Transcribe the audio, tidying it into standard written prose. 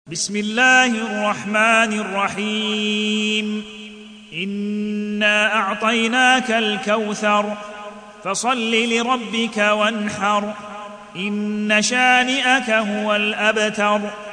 بسم الله الرحمن الرحيم إنا أعطيناك الكوثر فصل لربك وانحر إن شانئك هو الأبتر.